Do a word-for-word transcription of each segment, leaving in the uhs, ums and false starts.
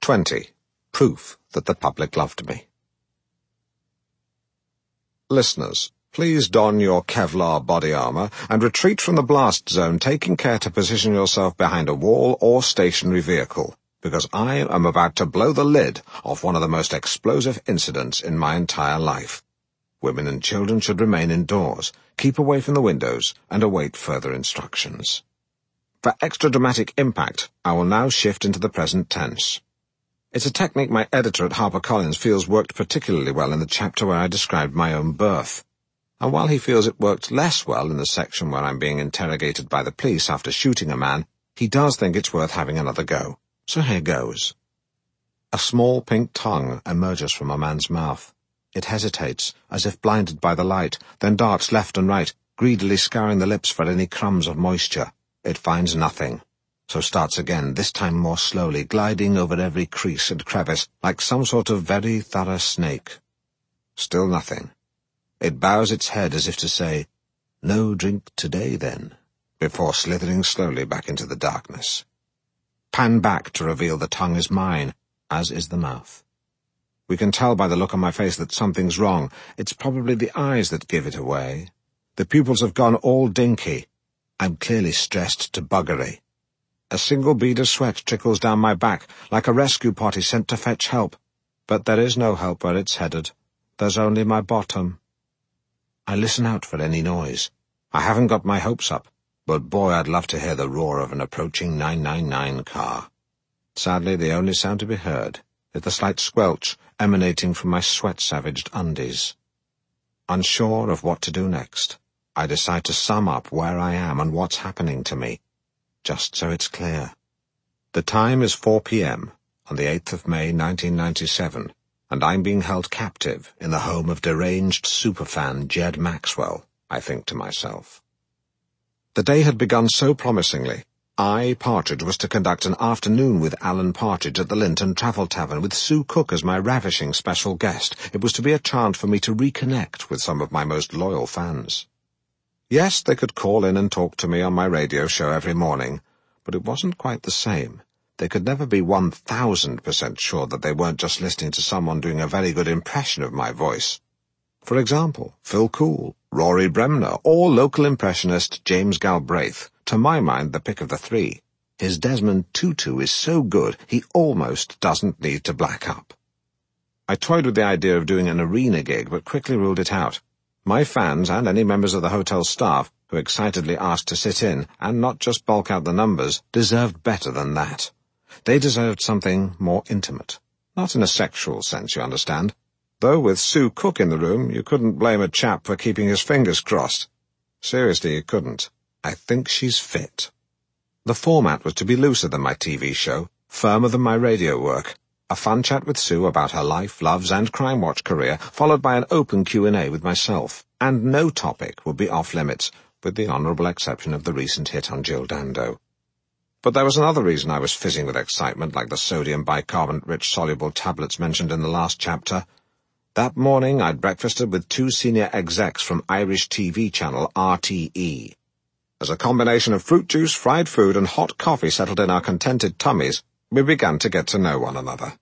twenty. Proof that the public loved me. Listeners, please don your Kevlar body armor and retreat from the blast zone, taking care to position yourself behind a wall or stationary vehicle, because I am about to blow the lid off one of the most explosive incidents in my entire life. Women and children should remain indoors, keep away from the windows, and await further instructions. For extra dramatic impact, I will now shift into the present tense. It's a technique my editor at HarperCollins feels worked particularly well in the chapter where I described my own birth. And while he feels it worked less well in the section where I'm being interrogated by the police after shooting a man, he does think it's worth having another go. So here goes. A small pink tongue emerges from a man's mouth. It hesitates, as if blinded by the light, then darts left and right, greedily scouring the lips for any crumbs of moisture. It finds nothing, so starts again, this time more slowly, gliding over every crease and crevice, like some sort of very thorough snake. Still nothing. It bows its head as if to say, "No drink today, then," before slithering slowly back into the darkness. Pan back to reveal the tongue is mine, as is the mouth. We can tell by the look on my face that something's wrong. It's probably the eyes that give it away. The pupils have gone all dinky. I'm clearly stressed to buggery. A single bead of sweat trickles down my back, like a rescue party sent to fetch help. But there is no help where it's headed. There's only my bottom. I listen out for any noise. I haven't got my hopes up, but boy, I'd love to hear the roar of an approaching nine nine nine car. Sadly, the only sound to be heard is the slight squelch emanating from my sweat-savaged undies. Unsure of what to do next, I decide to sum up where I am and what's happening to me, just so it's clear. The time is four p.m. on the eighth of May, nineteen ninety-seven, and I'm being held captive in the home of deranged superfan Jed Maxwell, I think to myself. The day had begun so promisingly. I, Partridge, was to conduct an afternoon with Alan Partridge at the Linton Travel Tavern with Sue Cook as my ravishing special guest. It was to be a chance for me to reconnect with some of my most loyal fans. Yes, they could call in and talk to me on my radio show every morning, but it wasn't quite the same. They could never be one thousand percent sure that they weren't just listening to someone doing a very good impression of my voice. For example, Phil Cool, Rory Bremner, or local impressionist James Galbraith, to my mind the pick of the three. His Desmond Tutu is so good he almost doesn't need to black up. I toyed with the idea of doing an arena gig, but quickly ruled it out. My fans, and any members of the hotel staff, who excitedly asked to sit in, and not just bulk out the numbers, deserved better than that. They deserved something more intimate. Not in a sexual sense, you understand. Though with Sue Cook in the room, you couldn't blame a chap for keeping his fingers crossed. Seriously, you couldn't. I think she's fit. The format was to be looser than my T V show, firmer than my radio work. A fun chat with Sue about her life, loves, and Crime Watch career, followed by an open Q and A with myself. And no topic would be off-limits, with the honourable exception of the recent hit on Jill Dando. But there was another reason I was fizzing with excitement, like the sodium bicarbonate-rich soluble tablets mentioned in the last chapter. That morning I'd breakfasted with two senior execs from Irish T V channel R T E. As a combination of fruit juice, fried food, and hot coffee settled in our contented tummies, we began to get to know one another.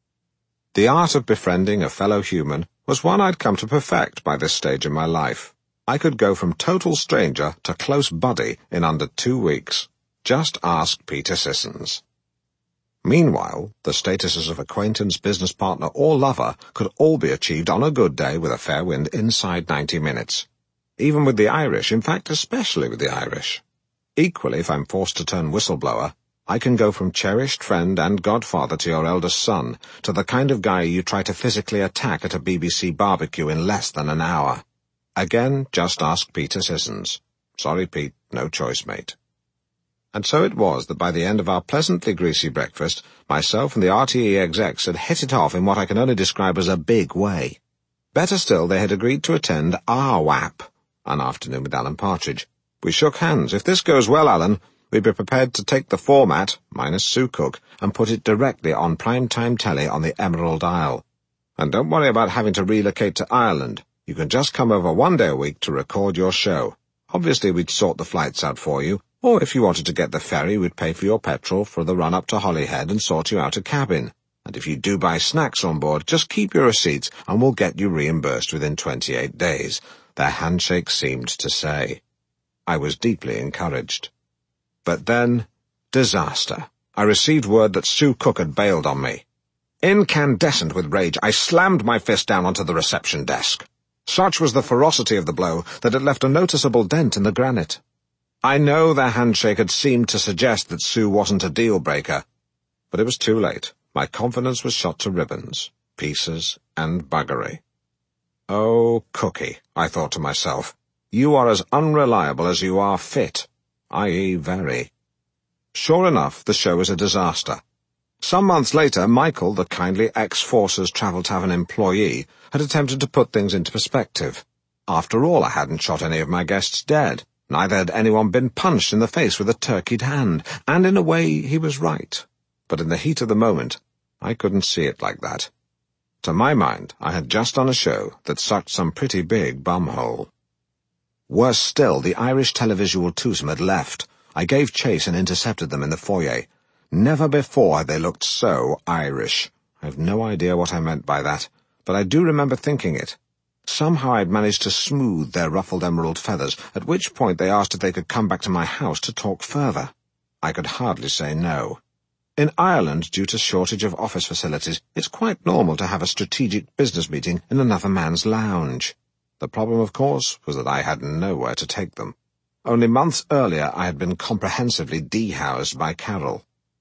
The art of befriending a fellow human was one I'd come to perfect by this stage in my life. I could go from total stranger to close buddy in under two weeks. Just ask Peter Sissons. Meanwhile, the statuses of acquaintance, business partner, or lover could all be achieved on a good day with a fair wind inside ninety minutes. Even with the Irish, in fact especially with the Irish. Equally, if I'm forced to turn whistleblower, I can go from cherished friend and godfather to your eldest son, to the kind of guy you try to physically attack at a B B C barbecue in less than an hour. Again, just ask Peter Sissons. Sorry, Pete, no choice, mate. And so it was that by the end of our pleasantly greasy breakfast, myself and the R T E execs had hit it off in what I can only describe as a big way. Better still, they had agreed to attend our W A P, an afternoon with Alan Partridge. We shook hands. If this goes well, Alan, we'd be prepared to take the format, minus Sue Cook, and put it directly on prime-time telly on the Emerald Isle. And don't worry about having to relocate to Ireland. You can just come over one day a week to record your show. Obviously, we'd sort the flights out for you, or if you wanted to get the ferry, we'd pay for your petrol for the run up to Holyhead and sort you out a cabin. And if you do buy snacks on board, just keep your receipts and we'll get you reimbursed within twenty-eight days, their handshake seemed to say. I was deeply encouraged. But then, disaster. I received word that Sue Cook had bailed on me. Incandescent with rage, I slammed my fist down onto the reception desk. Such was the ferocity of the blow that it left a noticeable dent in the granite. I know their handshake had seemed to suggest that Sue wasn't a deal-breaker, but it was too late. My confidence was shot to ribbons, pieces, and buggery. Oh, Cookie, I thought to myself, you are as unreliable as you are fit, that is very. Sure enough, the show was a disaster. Some months later, Michael, the kindly ex-Forces Travel Tavern employee, had attempted to put things into perspective. After all, I hadn't shot any of my guests dead. Neither had anyone been punched in the face with a turkeyed hand, and in a way he was right. But in the heat of the moment, I couldn't see it like that. To my mind, I had just done a show that sucked some pretty big bumhole. Worse still, the Irish televisual twosome had left. I gave chase and intercepted them in the foyer. Never before had they looked so Irish. I have no idea what I meant by that, but I do remember thinking it. Somehow I'd managed to smooth their ruffled emerald feathers, at which point they asked if they could come back to my house to talk further. I could hardly say no. In Ireland, due to shortage of office facilities, it's quite normal to have a strategic business meeting in another man's lounge. The problem, of course, was that I had nowhere to take them. Only months earlier I had been comprehensively dehoused by Carol.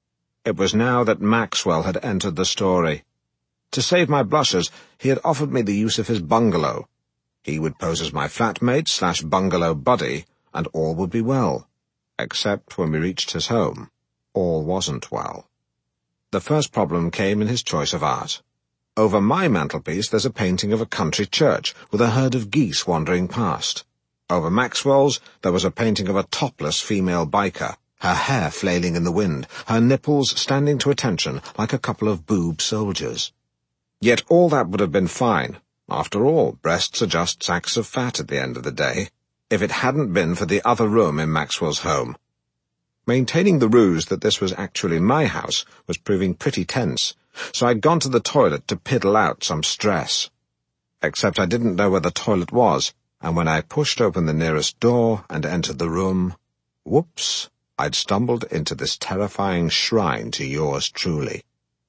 It was now that Maxwell had entered the story. To save my blushes, he had offered me the use of his bungalow. He would pose as my flatmate slash bungalow buddy, and all would be well. Except when we reached his home, all wasn't well. The first problem came in his choice of art. Over my mantelpiece there's a painting of a country church with a herd of geese wandering past. Over Maxwell's there was a painting of a topless female biker, her hair flailing in the wind, her nipples standing to attention like a couple of boob soldiers. Yet all that would have been fine. After all, breasts are just sacks of fat at the end of the day, if it hadn't been for the other room in Maxwell's home. Maintaining the ruse that this was actually my house was proving pretty tense, so I'd gone to the toilet to piddle out some stress. Except I didn't know where the toilet was, and when I pushed open the nearest door and entered the room, whoops, I'd stumbled into this terrifying shrine to yours truly.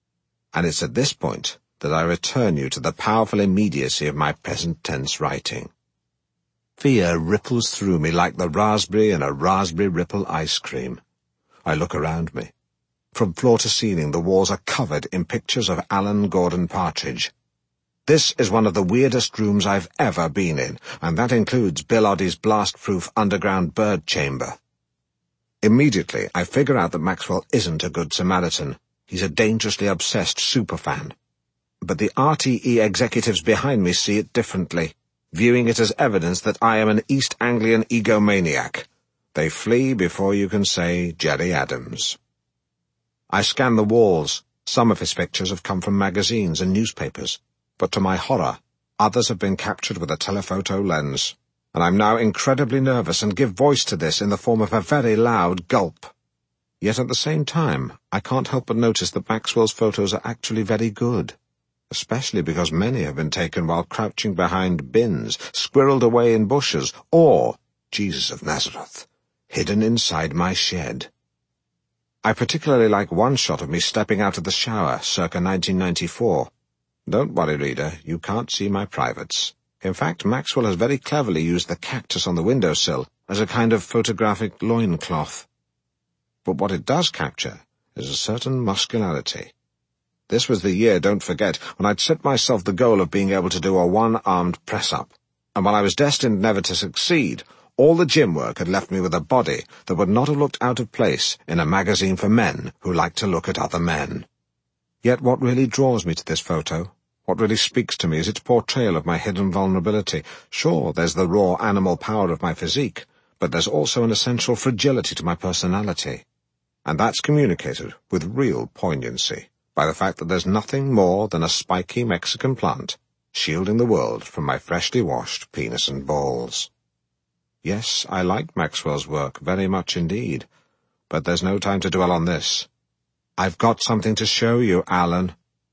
And it's at this point that I return you to the powerful immediacy of my present tense writing. Fear ripples through me like the raspberry in a raspberry ripple ice cream. I look around me. From floor to ceiling, the walls are covered in pictures of Alan Gordon Partridge. This is one of the weirdest rooms I've ever been in, and that includes Bill Oddie's blast-proof underground bird chamber. Immediately, I figure out that Maxwell isn't a good Samaritan. He's a dangerously obsessed superfan. But the R T E executives behind me see it differently, viewing it as evidence that I am an East Anglian egomaniac. They flee before you can say Jerry Adams. I scan the walls. Some of his pictures have come from magazines and newspapers, but to my horror, others have been captured with a telephoto lens, and I'm now incredibly nervous and give voice to this in the form of a very loud gulp. Yet at the same time, I can't help but notice that Maxwell's photos are actually very good, especially because many have been taken while crouching behind bins, squirreled away in bushes, or, Jesus of Nazareth, hidden inside my shed. I particularly like one shot of me stepping out of the shower, circa nineteen ninety-four. Don't worry, reader, you can't see my privates. In fact, Maxwell has very cleverly used the cactus on the windowsill as a kind of photographic loincloth. But what it does capture is a certain muscularity. This was the year, don't forget, when I'd set myself the goal of being able to do a one-armed press-up, and while I was destined never to succeed, all the gym work had left me with a body that would not have looked out of place in a magazine for men who like to look at other men. Yet what really draws me to this photo, what really speaks to me, is its portrayal of my hidden vulnerability. Sure, there's the raw animal power of my physique, but there's also an essential fragility to my personality. And that's communicated with real poignancy by the fact that there's nothing more than a spiky Mexican plant shielding the world from my freshly washed penis and balls. Yes, I like Maxwell's work very much indeed, but there's no time to dwell on this. I've got something to show you, Alan.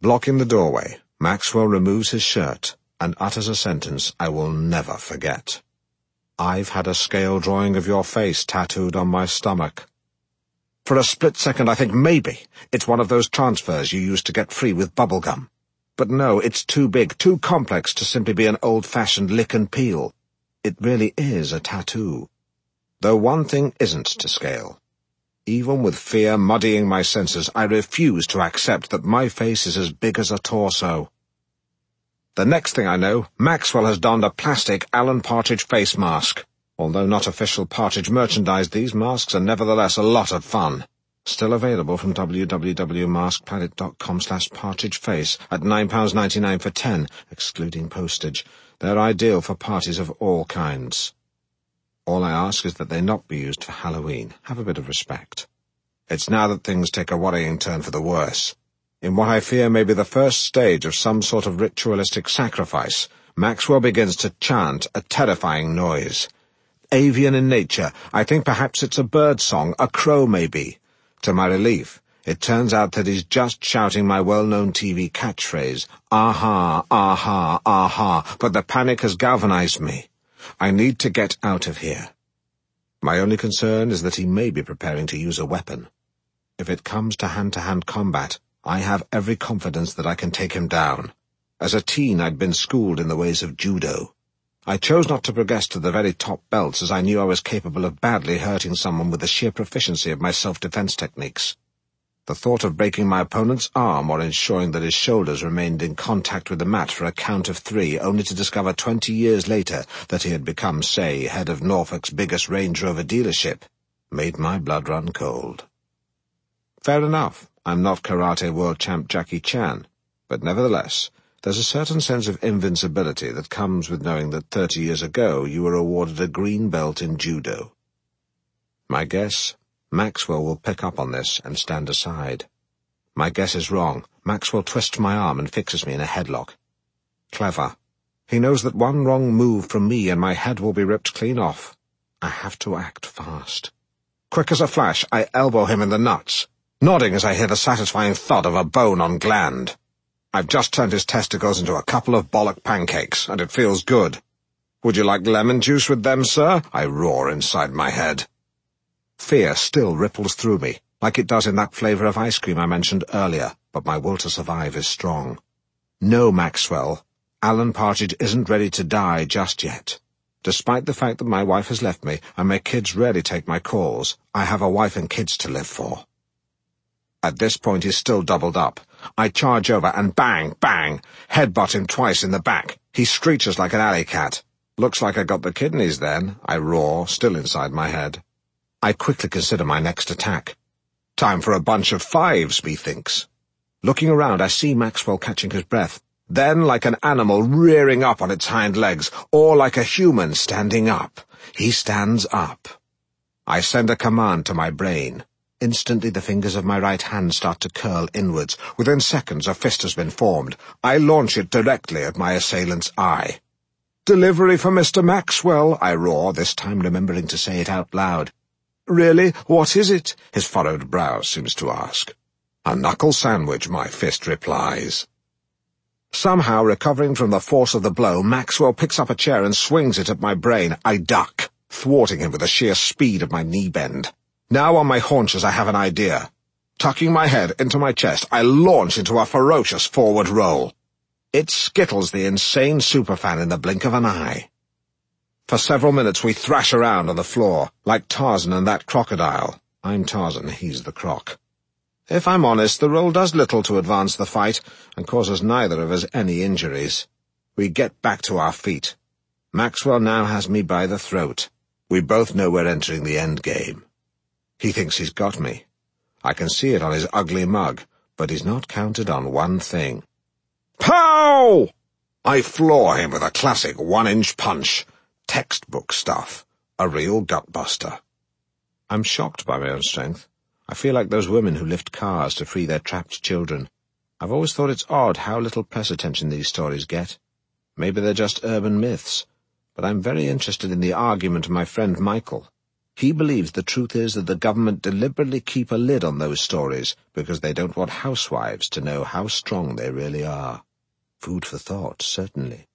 Blocking the doorway, Maxwell removes his shirt and utters a sentence I will never forget. "I've had a scale drawing of your face tattooed on my stomach." For a split second I think maybe it's one of those transfers you used to get free with bubblegum. But no, it's too big, too complex to simply be an old-fashioned lick and peel. It really is a tattoo. Though one thing isn't to scale. Even with fear muddying my senses, I refuse to accept that my face is as big as a torso. The next thing I know, Maxwell has donned a plastic Alan Partridge face mask. Although not official Partridge merchandise, these masks are nevertheless a lot of fun. Still available from w w w dot mask planet dot com slash partridgeface at nine pounds ninety-nine for ten, excluding postage. They're ideal for parties of all kinds. All I ask is that they not be used for Halloween. Have a bit of respect. It's now that things take a worrying turn for the worse. In what I fear may be the first stage of some sort of ritualistic sacrifice, Maxwell begins to chant a terrifying noise. Avian in nature, I think perhaps it's a bird song, a crow maybe. To my relief, it turns out that he's just shouting my well-known T V catchphrase, "Aha, aha, aha," but the panic has galvanized me. I need to get out of here. My only concern is that he may be preparing to use a weapon. If it comes to hand-to-hand combat, I have every confidence that I can take him down. As a teen, I'd been schooled in the ways of judo. I chose not to progress to the very top belts as I knew I was capable of badly hurting someone with the sheer proficiency of my self-defense techniques. The thought of breaking my opponent's arm or ensuring that his shoulders remained in contact with the mat for a count of three, only to discover twenty years later that he had become, say, head of Norfolk's biggest Range Rover dealership, made my blood run cold. Fair enough, I'm not karate world champ Jackie Chan, but nevertheless, there's a certain sense of invincibility that comes with knowing that thirty years ago you were awarded a green belt in judo. My guess, Maxwell will pick up on this and stand aside. My guess is wrong. Maxwell twists my arm and fixes me in a headlock. Clever. He knows that one wrong move from me and my head will be ripped clean off. I have to act fast. Quick as a flash, I elbow him in the nuts, nodding as I hear the satisfying thud of a bone on gland. I've just turned his testicles into a couple of bollock pancakes, and it feels good. "Would you like lemon juice with them, sir?" I roar inside my head. Fear still ripples through me, like it does in that flavour of ice cream I mentioned earlier, but my will to survive is strong. No, Maxwell, Alan Partridge isn't ready to die just yet. Despite the fact that my wife has left me, and my kids rarely take my calls, I have a wife and kids to live for. At this point he's still doubled up. I charge over and bang, bang, headbutt him twice in the back. He screeches like an alley cat. "Looks like I got the kidneys then," I roar, still inside my head. I quickly consider my next attack. Time for a bunch of fives, methinks. Looking around, I see Maxwell catching his breath, then like an animal rearing up on its hind legs, or like a human standing up. He stands up. I send a command to my brain. Instantly the fingers of my right hand start to curl inwards. Within seconds a fist has been formed. I launch it directly at my assailant's eye. "Delivery for Mister Maxwell," I roar, this time remembering to say it out loud. "Really? What is it?" his furrowed brow seems to ask. "A knuckle sandwich," my fist replies. Somehow, recovering from the force of the blow, Maxwell picks up a chair and swings it at my brain. I duck, thwarting him with the sheer speed of my knee bend. Now on my haunches I have an idea. Tucking my head into my chest, I launch into a ferocious forward roll. It skittles the insane superfan in the blink of an eye. For several minutes we thrash around on the floor, like Tarzan and that crocodile. I'm Tarzan, he's the croc. If I'm honest, the roll does little to advance the fight, and causes neither of us any injuries. We get back to our feet. Maxwell now has me by the throat. We both know we're entering the end game. He thinks he's got me. I can see it on his ugly mug, but he's not counted on one thing. Pow! I floor him with a classic one-inch punch. Textbook stuff. A real gut-buster. I'm shocked by my own strength. I feel like those women who lift cars to free their trapped children. I've always thought it's odd how little press attention these stories get. Maybe they're just urban myths, but I'm very interested in the argument of my friend Michael. He believes the truth is that the government deliberately keep a lid on those stories because they don't want housewives to know how strong they really are. Food for thought, certainly.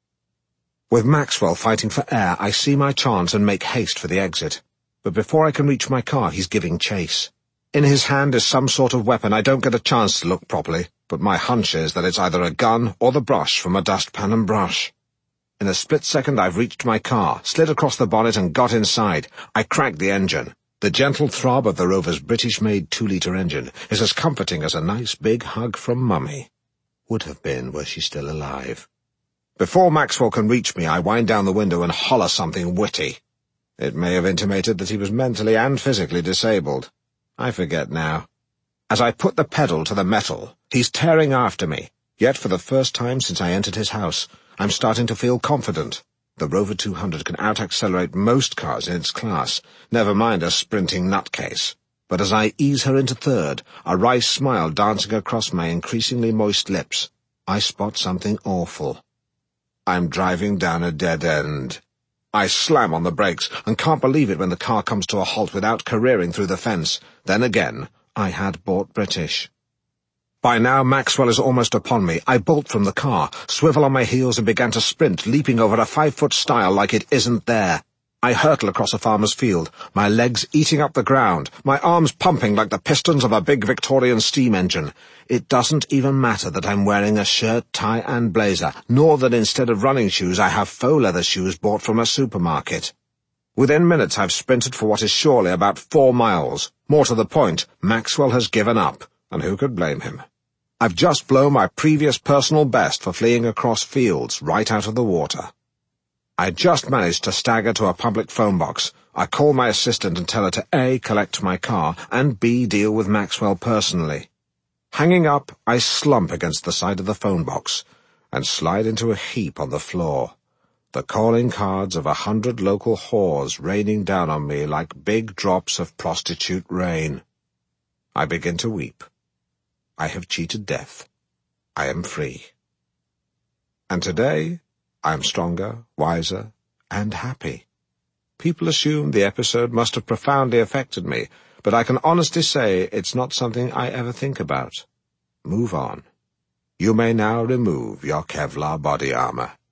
With Maxwell fighting for air, I see my chance and make haste for the exit. But before I can reach my car, he's giving chase. In his hand is some sort of weapon. I don't get a chance to look properly, but my hunch is that it's either a gun or the brush from a dustpan and brush. In a split second, I've reached my car, slid across the bonnet and got inside. I cracked the engine. The gentle throb of the Rover's British-made two-litre engine is as comforting as a nice big hug from Mummy. Would have been were she still alive. Before Maxwell can reach me, I wind down the window and holler something witty. It may have intimated that he was mentally and physically disabled. I forget now. As I put the pedal to the metal, he's tearing after me. Yet for the first time since I entered his house, I'm starting to feel confident. The Rover two hundred can out-accelerate most cars in its class, never mind a sprinting nutcase. But as I ease her into third, a wry smile dancing across my increasingly moist lips, I spot something awful. I'm driving down a dead end. I slam on the brakes and can't believe it when the car comes to a halt without careering through the fence. Then again, I had bought British. By now, Maxwell is almost upon me. I bolt from the car, swivel on my heels and begin to sprint, leaping over a five-foot stile like it isn't there. I hurtle across a farmer's field, my legs eating up the ground, my arms pumping like the pistons of a big Victorian steam engine. It doesn't even matter that I'm wearing a shirt, tie and blazer, nor that instead of running shoes I have faux leather shoes bought from a supermarket. Within minutes I've sprinted for what is surely about four miles. More to the point, Maxwell has given up, and who could blame him? I've just blown my previous personal best for fleeing across fields right out of the water. I just managed to stagger to a public phone box. I call my assistant and tell her to A, collect my car, and B, deal with Maxwell personally. Hanging up, I slump against the side of the phone box and slide into a heap on the floor, the calling cards of a hundred local whores raining down on me like big drops of prostitute rain. I begin to weep. I have cheated death. I am free. And today, I am stronger, wiser, and happy. People assume the episode must have profoundly affected me, but I can honestly say it's not something I ever think about. Move on. You may now remove your Kevlar body armor.